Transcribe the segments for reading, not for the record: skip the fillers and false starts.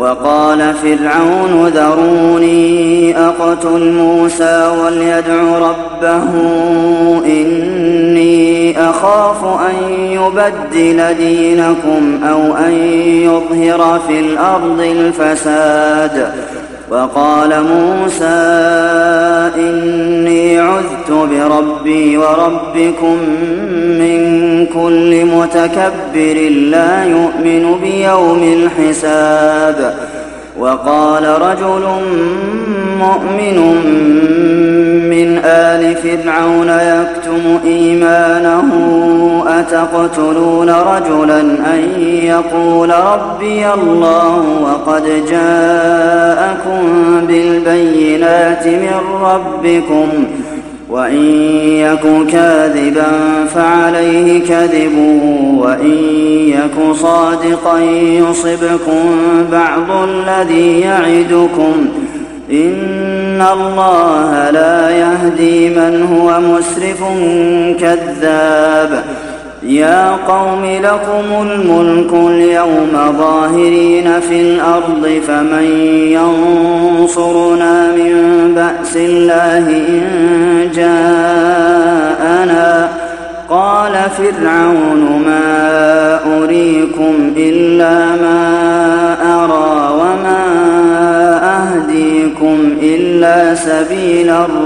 وقال فرعون ذروني أقتل موسى وليدع ربه إني أخاف أن يبدل دينكم أو أن يظهر في الأرض الفساد وقال موسى إني عذت بربي وربكم من كل متكبر لا يؤمن بيوم الحساب وقال رجل مؤمن من آل فرعون يكتم إيمانه أتقتلون رجلا أن يقول ربي الله وقد جاءكم بالبينات من ربكم وإن يك كاذبا فعليه كذبه وإن يك صادقا يصبكم بعض الذي يعدكم إن الله لا يهدي من هو مسرف كذاب يا قوم لكم الملك اليوم ظاهرين في الأرض فمن ينصرنا من بأس الله إن جاءنا قال فرعون ما أريكم إلا ما أرى وما أهديكم إلا سبيل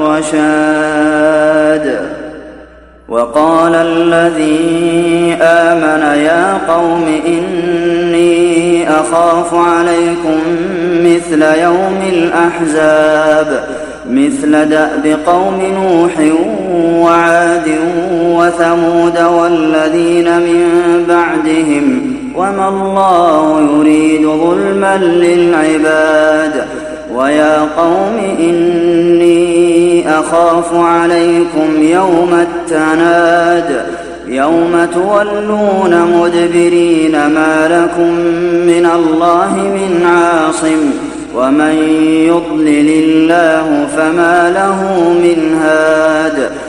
الرشاد وقال الذي آمن يا قوم إني أخاف عليكم مثل يوم الأحزاب مثل دأب قوم نوح وعاد وثمود والذين من بعدهم وما الله يريد ظلما للعباد ويا قوم إني أخاف عليكم يوم التناد يوم تولون مدبرين ما لكم من الله من عاصم ومن يضلل الله فما له من هاد